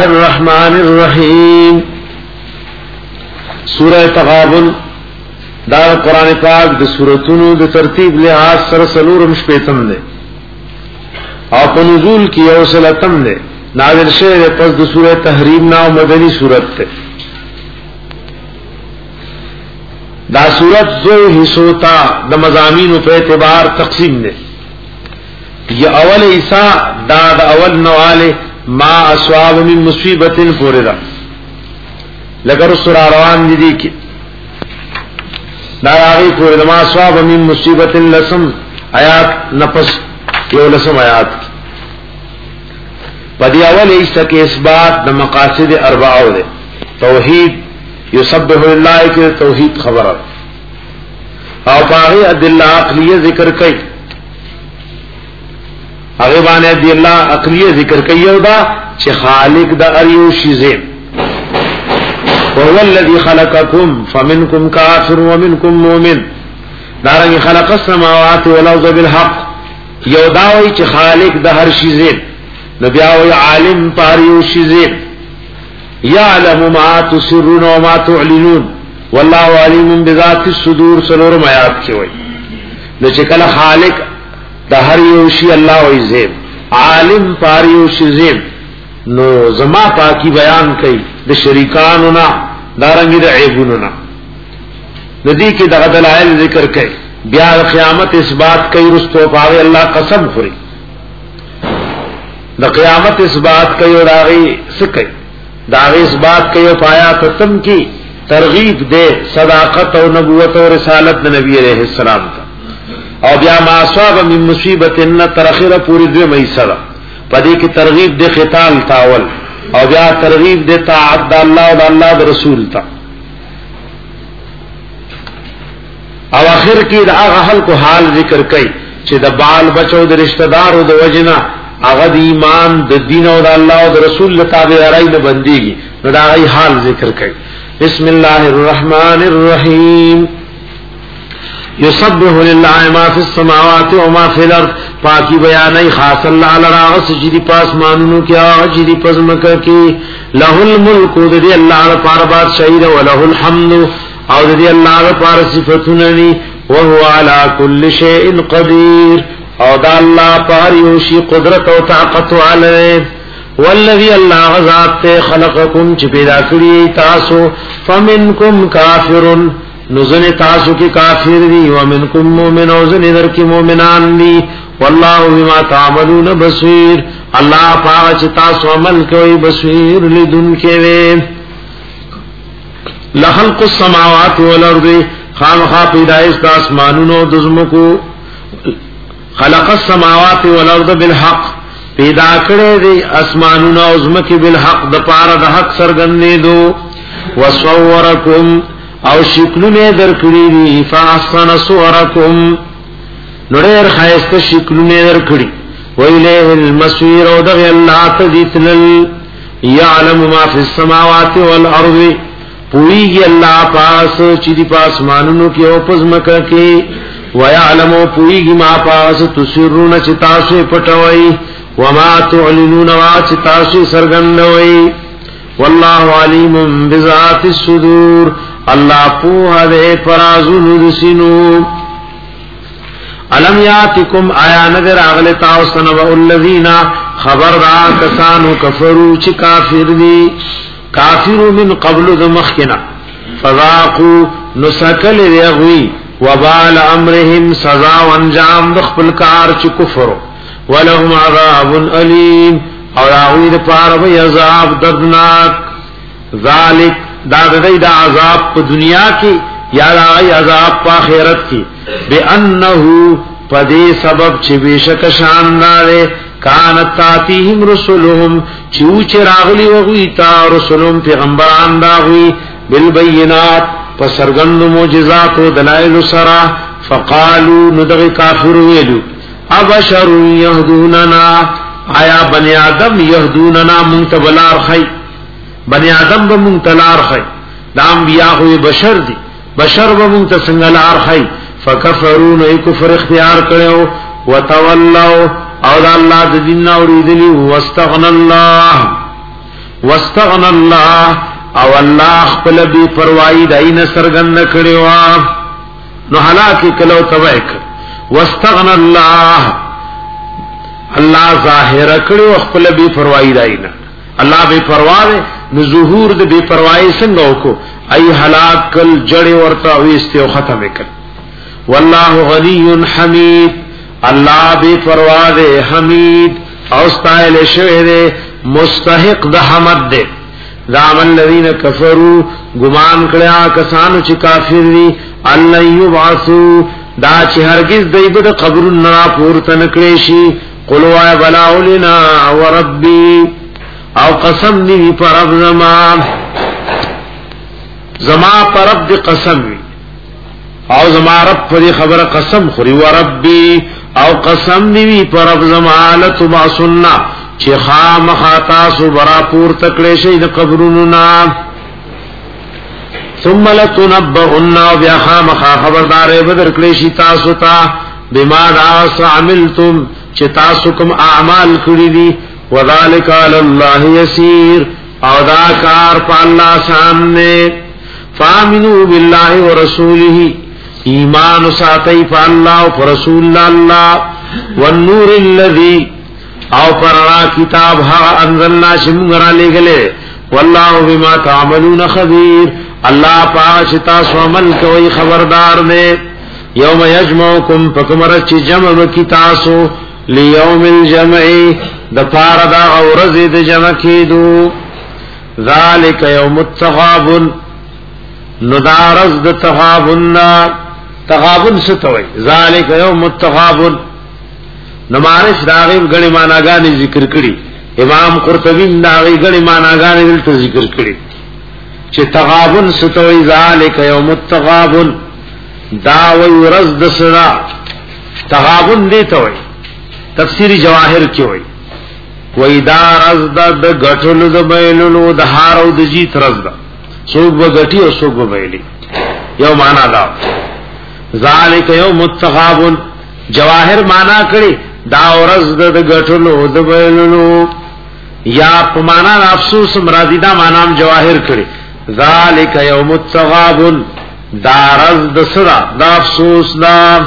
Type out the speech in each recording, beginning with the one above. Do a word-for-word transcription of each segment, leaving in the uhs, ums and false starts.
الرحمن الرحیم. سورہ تغابن دا قرآن پاک د سورتونو د ترتیب لحاظ سره سلورم شپیتم دے او په نزول کی اوسلتم دے. نازل شوه پس د سورہ تحریم نا مدنی سورت تے. دا سورت دو حصوں تا د مضامین په اعتبار تقسیم دے. یہ اول عیسا دا دا اول نواله ما اصواب من مصیبت پورا لگر سورہ روان دی دی کی دا آغی پورا ما اصواب من مصیبت لسم آیات نفس یو لسم آیات کی پدی اول عیسا کے اثبات دا مقاصد اربعو دے. توحید یسبح اللہ کے توحید خبر او پاغی ادلہ عقلیہ ذکر کئی اغیبان ادی اللہ عقلیہ ذکر کئی دا چھ خالق دا اریو شیزیم وهو الذي خلقكم فمنكم كافر ومنكم مؤمن. دارنگی خلق السماوات والارض بالحق یوداوی چھ خالق دا ہر شیزیم نبیاوی عالم پاریو شیزیم یعلم ما تسرون وما تعلنون واللہ علیم بذات الصدور. سلورم آیات کی وئی نو چکل خالق دا ہر یوشی اللہ وی زیم عالم پاری یوشی زیم نو زما پاکی بیان کئی دا شریکانونا دارنگی دا عیبونونا ندی کی دا دلائل ذکر کئی بیا قیامت اس بات کئی رستو پاوی اللہ قسم خوری دا قیامت اس بات کئی اور آغی سکئی دا آغی اس بات کئی اور پایا تتم کی ترغیب دے صداقت و نبوت و رسالت دا نبی علیہ السلام تا او بیا ما اصاب من مصیبت ان ترخیر پوری دو میسر پدی کی ترغیب دے قتال تاول او بیا ترغیب دے طاعت دا اللہ و دا اللہ دا رسول تا او آخر کی دا آغا حل کو حال ذکر کئی چھ دا بال بچو دا رشتہ دار و دا وجنا آغا دا ایمان دا دین و دا اللہ و دا رسول لتابع ارائی نبندی گی نو دا آغای حال ذکر کئی. بسم اللہ الرحمن الرحیم. یسبح للہ ما فی السماوات و ما فی الارض. پاکی بیانی خاص اللہ لراغس جدی پاس مانونو کیا جدی پزمکہ کی لہ الملک دی اللہ پار بادشاہی و لہ الحمد او دی اللہ پار صفتننی وهو علی کل شیء قدیر او دا اللہ پار یوشی قدرت و طاقت علی. والذی اللہ غزات تے خلقکم چی پیدا کری تاسو فمنکم کافرن نزن تاسو کی کافر دی ومنکم مومن وزن در کی مومنان دی واللہ بما تعملون بصیر. اللہ پاک چی تاسو عمل کوئی بصیر لدن کے وے. لخلق السماوات والارض خامخا پیدائش دا اسمانون و دزمکو خلق السماوات والارض بالحق پیدا کرے دی اسمانون و دزمکی بالحق دا پارا دا حق سرگنے دو وصورکم او شکلونے در کری دی فاحسن صورکم نڑیر خیست شکلونے در کری ویلیہ المسویر او دغی اللہ تدیتلل یعلم ما فی السماوات والارض پوئیگی اللہ پاس چیدی پاس مانونو کی او پزمکہ کی ویعلم پوئیگی ما پاس تسرون چتاسو پٹوئی وما تعلنون وا چتاسو سرگندوئی واللہ علیم بذات الصدور. اللہ پوہ دے پرازون دسنو. علم یاتکم آیا نگر آغل تاوستن و الذین خبر را کسانو کفرو چی کافر دی کافرو من قبل دمخنا فذاقو نسکل دیغوی وبال امرهم سزا و انجام دخپل کار چی کفرو ولهم عذاب علیم اور آغوی دی پاربی عذاب دردناک. ذالک دا دی دا عذاب پا دنیا کی یا دا غی عذاب پا خیرت کی بے انہو پا دے سبب چی بیشک شاندارے کانت تاتیہم رسولہم چیوچ راغلی وغوی تا رسولہم پیغمبران داغوی بالبینات پا سرگند موجزات و دلائل سرا فقالو ندغ کافر ویلو ابشر یهدوننا آیا بنی آدم یهدوننا منتبلار خی بنی آدم با منتلار خی دا انبیاء ہوئی بشر دی بشر با منتسنگلار خی فکفرون ای کفر اختیار کرو وتولو او دا اللہ دا دین اوریدلی واستغن اللہ واستغنى الله او الله خپل بی پروايي داینه سرګند کړو نو هلاکی کلو تویک واستغنى الله الله ظاهر کړو خپل بی پروايي داینه الله بی پروا ده نو ظهور د بی پروايي څنګه وکړو ای هلاک کل جړې ورته وېسته او ختم وکړ والله غنی حمید الله بی پروا ده حمید او استایل شوی ده مستحق د حمد ده زام الذين كفروا گمان کړه کسانو چې کافر دي الله یبعثو دا چې هرگز دایبه د قبرونو نه پورته نکړي شي قلوا بلا لنا وربي او قسم دی پر رب زمان زما پر رب دی قسم وی او زما رب پر خبر قسم خوري وربي او قسم دی پر رب زمان لتبعثنا چې خامخا تاسو برا پور تکړه شي د قبرونو نا ثم لتنبؤن بیا خامخا خبردارې بدر کړی شي تاسو ته بما عملتم چې تاسو کوم اعمال کړی دي وذالک علی الله یسیر او دا کار په الله سامنے فامنوا بالله ورسوله ایمان ساتي په الله او رسول الله والنور الذي او پرنا کتاب ها انزلنا شمغرا لګله والله بما تعملون خبير الله پاشتا سو عمل کوي خبردار دی یوم یجمعکم فکمر چ جمع کی تاسو لیوم الجمع د پار دا اورز د جمع کیدو ذالک یوم التغابن ندارز د تغابن تغابن ستوي ذالک یوم التغابن نمارش داغی گڑی معناگانی ذکر کری امام قرطبی داغی گڑی معناگانی دلتا ذکر کری چه تغابن ستوی ذالک یوم التغابن داوی رزد سنا تغابن دیتا وی تفسیر جواہر کی وی وی دا رزد دا گٹل دا بیللو دا حارو دا جیت رزد سوک با گٹی و سوک با بیلی یو معنی دا ذالک یوم التغابن جواہر معنی کری دا ورځ د غټلو د بیللو یا په معنا افسوس مرادی دا معنی جواهر کړي ذالک یوم التغابن دا ورځ د سرا دا افسوس دا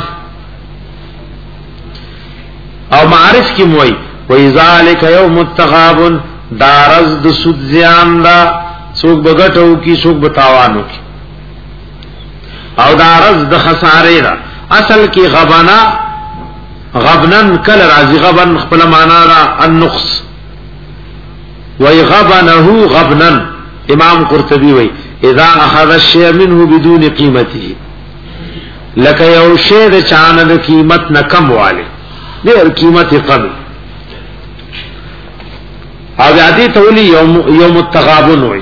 او معرف کی موي وای ذالک یوم التغابن دا ورځ د سود زیان دا څوک بغټو کی څوک بتاوانو کی او دا ورځ د خسارې دا اصل کی غبنا غبنن کل رازی غبن خپل معنا را النقص وی غبنه غبنن امام قرطبی وی اذا اخذ الشیء منه بدون قیمته لکه یو شی د چانه د قیمت نه کم واله ډیر قیمت کم او عادی تولی یوم یوم التغابن وی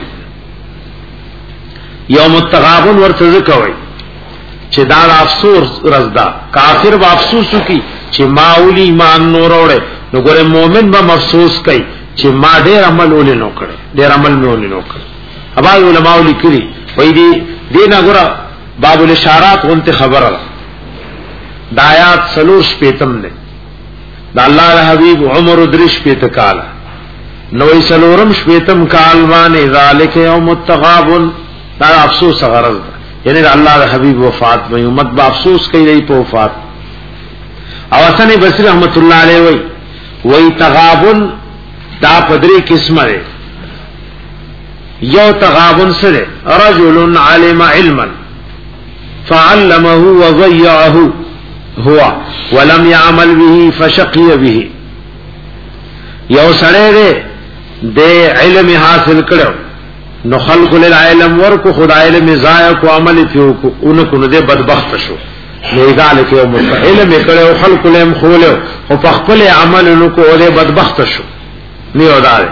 یوم التغابن ورته کوي چې دا افسوس رزدا کافر با افسوس کی چې ماولی ایمان نور وړي نو ګره مؤمن به افسوس کوي چې ما ډېر عمل ولې نو کړی ډېر عمل مې ولې نو کړی ابا علماء لیکلي وای دي دینه ګره باب الاشارات اونته خبره د آیات سلوش پیتم نه د الله حبیب عمر درش پیت کال نوې سلورم شپیتم کال باندې ذالک یوم التغابن دا افسوس غرض یعنی الله حبیب وفات وي امت با افسوس کوي دی په وفات او حسن بصری رحمت الله علیه وی وی تغابن دا پدری قسمه ده یو تغابن سره رجل علم علما فعلمه وضيعه هو ولم يعمل به فشقي به یو سره ده د علم حاصل کړو نو خلق للعلم ورکو خدای علم ضایع کو عمل پیو کو انکو نه بدبخت شو ذالک یوم علم کړو خلق لهم خولو او په خپل عمل نو کو له بدبخت شو نیو دار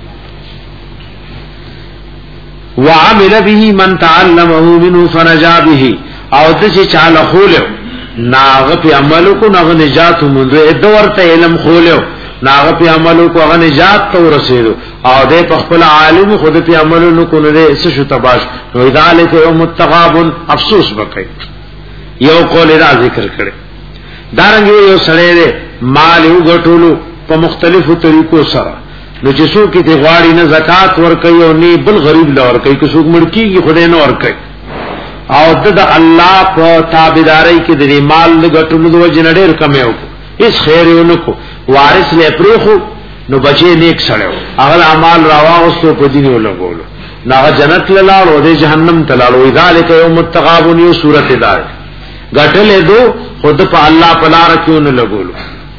وعمل به من تعلمه منه فنجا به او د چې چاله خولو ناغه په عمل کو ناغه نجات مونږ د ورته علم خولو ناغه په عمل کو هغه نجات ته ورسېدو او د خپل عالم خود په عمل نو کو نه څه شو تباش نو ذالک یوم التغابن افسوس وکړي یو قول را ذکر کړي دارنګ یو سړی مال یو غټولو په مختلفو طریقو سره نو چې څوک دې غواړي نه زکات ورکوي او نه بل غریب لا ورکوي که څوک مړکیږي خدای نه ورکوي او د الله په تابعداري کې د مال لګټلو د وجه نه ډېر کم یو هیڅ خیر یې نکو وارث له پریخو نو بچي نیک سړیو هغه اعمال راواغستو په دین ولګولو نه جنت لاله او د جهنم تلاله ذالک یوم التغابن یو سورته دار غټلې دو خود په الله په لار کې ونه لګولو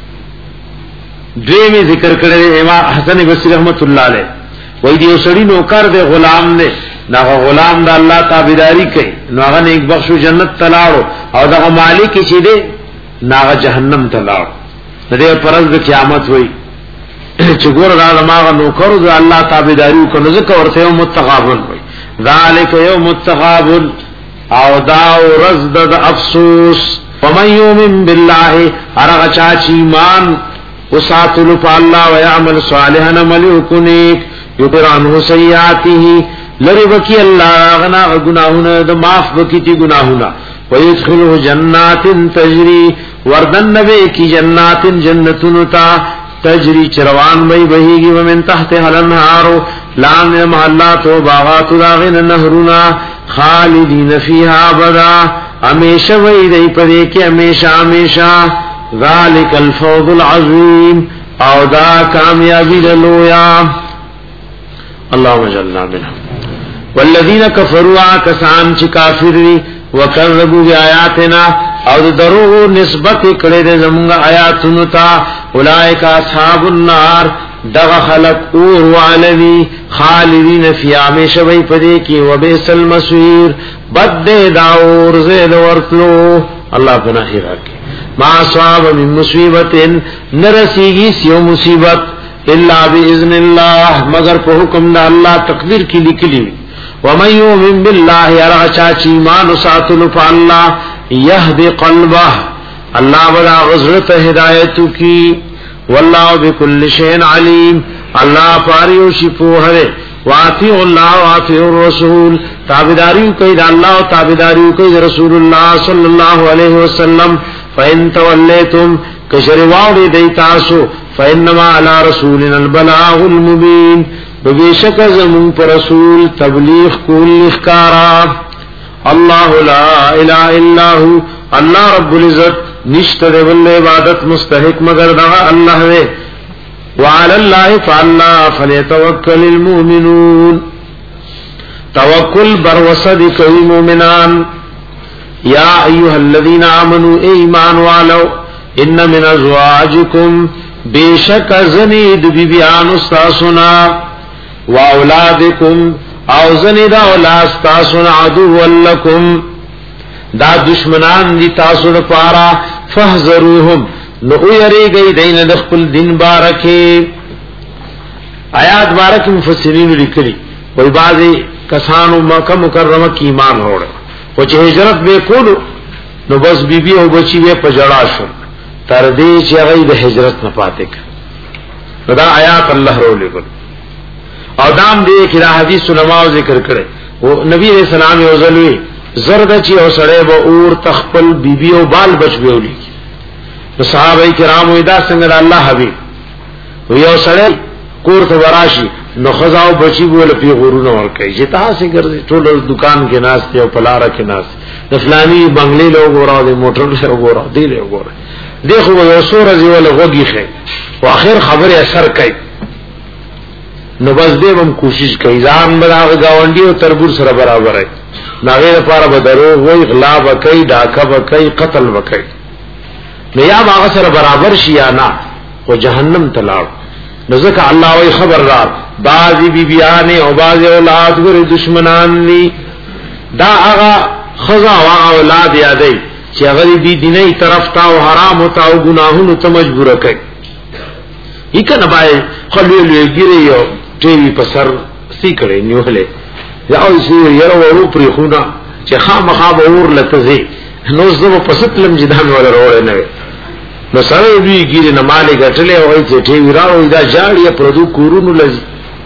دوی ذکر کړی امام حسن بصری رحمت الله علیه وای دی سړی نوکر دی غلام دی دا غلام د الله تابعداري کوي نو هغه نیک بخشو جنت تلاړو او دا مالک چې دی ناغه جهنم تلاړو د دې پرز د قیامت وای چې ګور را ماغه نوکر د الله تابعداري کوي ځکه ورته یو متغابن وای ذالک یوم التغابن او دا ورځ د افسوس ومن یؤمن بالله ارغ چا چې ایمان وساتلو په الله او يعمل صالحا مليكنيك يغفر عنه سيئاته لری وکي الله غنا گناهونه د معاف وکي تی گناهونه ويدخله جنات تجري وردن نبي کی جنات جنتون تا تجري چروان وي بهيږي ومن تحت الانهار لان محلات و باغات داغن نهرنا خالدين فيها ابدا همیشه وي دی پدې کې همیشه همیشه ذالک الفوز العظیم او دا کامیابی لویا اللهم اجعلنا منهم والذین کفروا کسان چې کافر دي وکذبوا بیااتنا او دروغ نسبت کړي د زموږ آیاتونو ته اولئک اصحاب النار دغه خلق اور والذی خالدین فی همیشه وي پدې کې وبئس المصير بد داور زید ورتلو الله پناه راکړي ما صاب من مصیبت نرسیگی سیو مصیبت الا باذن الله مگر په حکم د الله تقدیر کې لیکلی ومن یؤمن بالله ارچا چی ایمان ساتلو په الله يهدي قلبه الله ولا غزرت هدایت کی والله بكل شيء علیم الله پاریو شفو هره واطیع الله واطیع الرسول تابعداریو کوي د الله او تابعداریو کوي د رسول الله صلی الله علیه وسلم فإن توليتم كشرواو دی تاسو فإنما على رسولنا البلاغ المبين بشک زمون پر رسول تبلیغ کول اخکارا الله لا اله الا هو الله رب العزت نشته دی ول عبادت مستحق مگر دا الله دی وعلى الله فعلنا فليتوكل المؤمنون توکل بر وسد کوي مؤمنان یا ایها الذین آمنوا ایمان والو ان من ازواجکم بیشک زنید بیبیان استاسنا و اولادکم او زنید اولاد استاسنا عدو لکم دا دشمنان دی تاسو لپاره فاحذروهم نو یریږي دین د خپل دین بارکه آیات بارک مفسرین لیکلي وای بعضی کسانو مکه مکرمه کی ایمان وروړ او چې هجرت به کولو نو بس بیبي او بچي به پجړا شو تر دې چې هغه د هجرت نه پاتې کړ دا آیات الله رولې کړ او دام دې کې دا حدیث علماء ذکر کړي او نبی رسول الله یو ځلوي زرد چې او سړی به اور تخپل بیبي او بال بچ ویولي نو صحابه کرامو دا څنګه الله حبيب یو سړی کور ته وراشي نو خزاو بچی بوله پی غورونه ور کوي چې تاسو ګرځي ټول دکان کې ناس ته او پلاره کې ناس د فلاني بنگلې له وګورا د موټر له وګورا دی له وګورا دغه یو سور ازي ولا غوږی خې او اخر خبره اثر کوي نو بس دې هم کوشش کوي ځان بلاغه گاونډي او تربور سره برابر ہے ناغه لپاره به درو وای غلا وکي ډاکه وکي قتل وکي نو یا هغه سره برابر شي یا نه او جهنم تلاړ نزدک الله وی خبردار بعضی بیبیان او بعضی اولاد ور دشمنان ني دا هغه خزا او اولاد یادای چې هغه دی دیني طرف تا او حرام او تا او گناهونو ته مجبور کوي یک نه بای خلوی ګری یو ټي په سر سی کړي نیولې یا او سی یو ورو پرې خونه چې خامخا به اور لته زی نو زه په ستلم جدان ولا وروړ نه نو سره دوی ګیره نه مالې غټلې او چې ټي وراو دا جاړي پردو کورونو لږ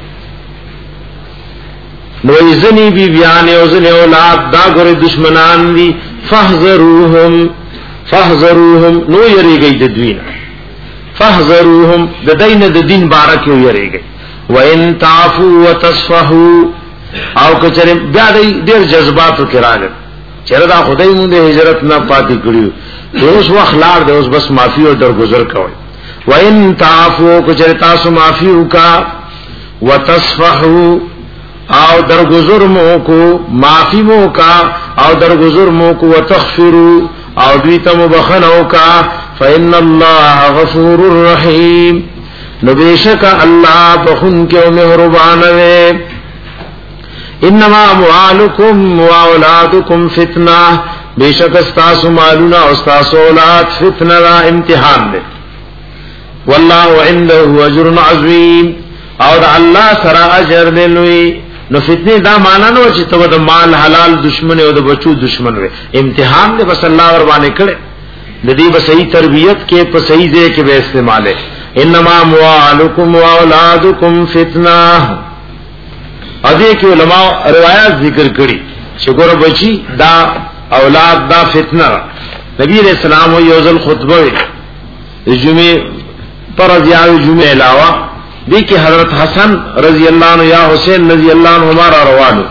نو ځنی بی بیان او ځنی اولاد دا ګره دشمنان دي فاحذروهم فاحذروهم نو یریږي د دوی نه فاحذروهم د دین د دین بارک یو یریږي وان تعفوا وتصفحوا او کچره بیا دې ډېر جذباتو کې راغل چیرې دا خدای مونږ د هجرت نه پاتې کړیو اوس وخلار دې اوس بس معافي او درگذر کوي وان تعفوا کچره تاسو معافي وکا وتصفحوا او درگذر مو کو معافی مو کا او درگذر مو کو وتغفروا او دویتا مبخنو کا فإن الله غفور الرحیم نبیشک اللہ بخن کے مہربان وے انما اموالکم واولادکم فتنہ بیشک استاسو مالونا استاسو اولاد فتنہ را امتحان دے واللہ عنده اجر عظیم اور اللہ سرا اجر دلوی نو فتنه دا معنا نو چې ته د مال حلال دشمن او د بچو دشمن وي امتحان دې بس الله ور باندې کړي د دې په صحیح تربیت کې په صحیح ځای کې به استعماله انما اموالکم واولادکم فتنه اده کې علماء روایت ذکر کړي چې ګور بچي دا اولاد دا فتنه نبی رسول الله یو ځل خطبه جمعه پر ځای جمعه علاوه دیکھ حضرت حسن رضی اللہ عنہ یا حسین رضی اللہ عنہ ہمارا روانو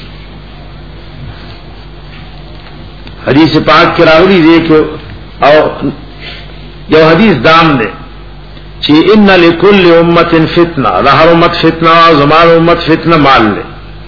حدیث پاک کی راولی دیکھو او یو حدیث دام دے چی ان لکل امت فتنہ رہر امت فتنہ زمان امت فتنہ مال لے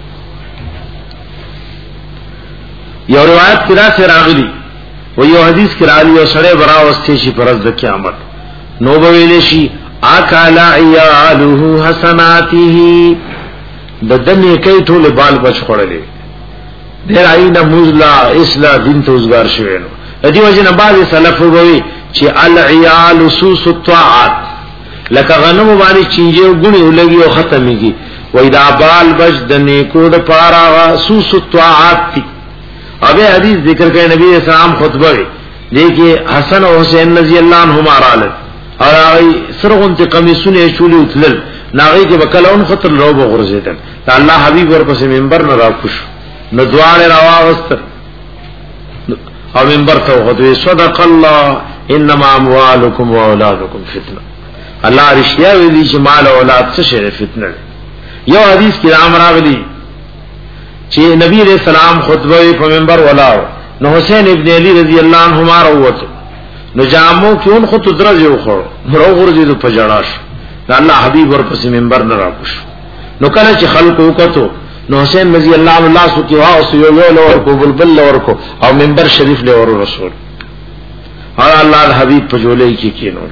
یو روایت کی را سے راولی وہ یو حدیث کی راولی و سڑے براوستیشی پرز دا قیامت نوبویلشی اکل عیاله حسناته ددنی کای ټول بال بچ خړلې ډیر عینه مزلا اسلا دین توزګار شوی نو دې وجنه بعض سلف وګوي چې العیال سوس الطاعات لکه غنم باندې چینجه غونی ولګي او ختميږي وای دا بال بچ د نیکو د پارا سوس الطاعات تی اوبه حدیث ذکر کړي نبی اسلام خطبه دیکھیے حسن او حسین رضی اللہ عنہما رالت اور آئی سرغن تی قمیسون شولی اتلل ناغی کی بکلون خطر رو بغرزیدن تا اللہ حبیب ورپس منبر نراکوش ندوار رواغستر او منبر تو خطوی صدق اللہ انما اموالکم و اولادکم فتنہ اللہ رشتیا ویلی چی مال اولاد سشر فتنہ یو حدیث کی رام راغلی چی نبی علیہ السلام خطبوی پا منبر ولاو نو حسین ابن علی رضی اللہ عنہما روتو نو جامو کیون خود درز یو خورو مرو غرزی دو پجڑاش نا اللہ حبیب ورپسی منبر نراکوش نو کله چې خلقو کتو نو حسین رضی اللہ عنہ اللہ سو کی واو یو یو لورکو بلبل لورکو او منبر شریف لور رسول اور اللہ دا حبیب پجولے کی کینو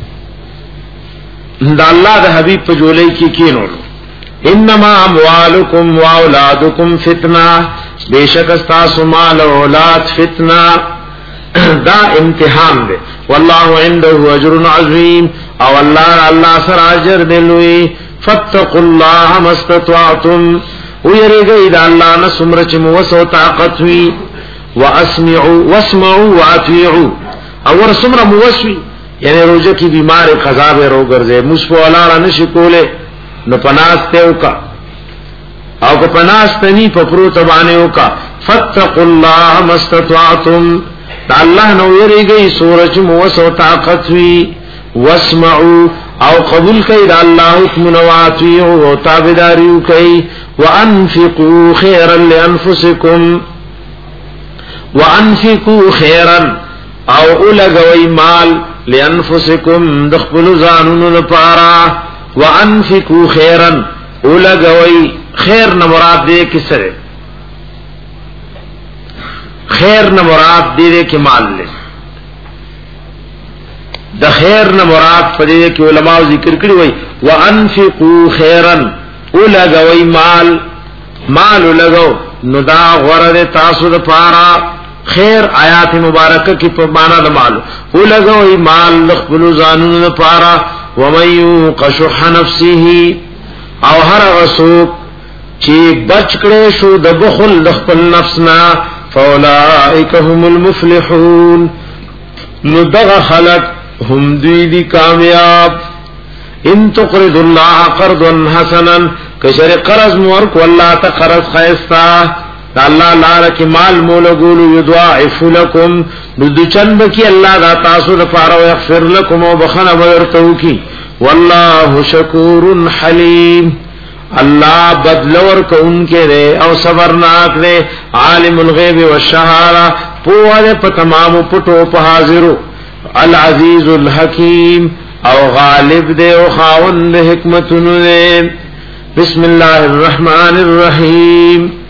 دا اللہ دا حبیب پجولے کی کینو انما اموالکم واولادکم فتنہ بیشک استاسو مال اولاد فتنہ دا امتحان دے واللہ عنده اجر عظیم او اللہ اللہ سر اجر دلوی فاتقوا اللہ مستطعتم ویرگئی دا اللہ نسمر چموس و طاقت وی واسمعوا واسمعوا واطیعوا اور سمر موسوی یعنی روجہ کی بیمار قضاب رو گرزے مصفو علالا نشکولے نو پناستیو کا او کو پناستنی پپرو تبانیو کا فاتقوا اللہ مستطعتم دا اللہ نو یری گئی سورج موس و طاقت وی واسمعوا او قبول کئی دا اللہ حکم نواتیعو و تابداریو کئی وانفقوا خیرا لانفسکم وانفقوا خیرا او اولگوی مال لانفسکم دخبلو زانون نپارا وانفقوا خیرا اولگوی خیر نمراد دے کسرے خیر نہ مراد دے دے کہ مال لے دا خیر نہ مراد پدے دے کہ علماء ذکر کری وئی وانفقوا خیرا اولگوی مال مال لگو ندا غرد تاسو دا پارا خیر آیات مبارکہ کی پمانا دا مال اولگوی مال لخبلو زانون دا پارا ومن یوق شح نفسه او ہر غسوک چی بچ کرے شو دا بخل دخپل نفسنا فاولائک هم المفلحون ندغ خلق هم دیدی کامیاب ان تقرض اللہ قرضا حسنا کشر قرض مورک واللہ تقرض خیستا اللہ لارک مال مولگولو یدعائف لکم ندو چند کی اللہ دا تاسو دا پارا ویغفر لکم و بخنا ویرتو کی والله شکور حلیم اللہ بدلور کو ان کے دے او صبرناک دے عالم الغیب والشہارہ پوہ پا تمام پٹو پا حاضرو العزیز الحکیم او غالب دے او خاون دے حکمتن دے بسم اللہ الرحمن الرحیم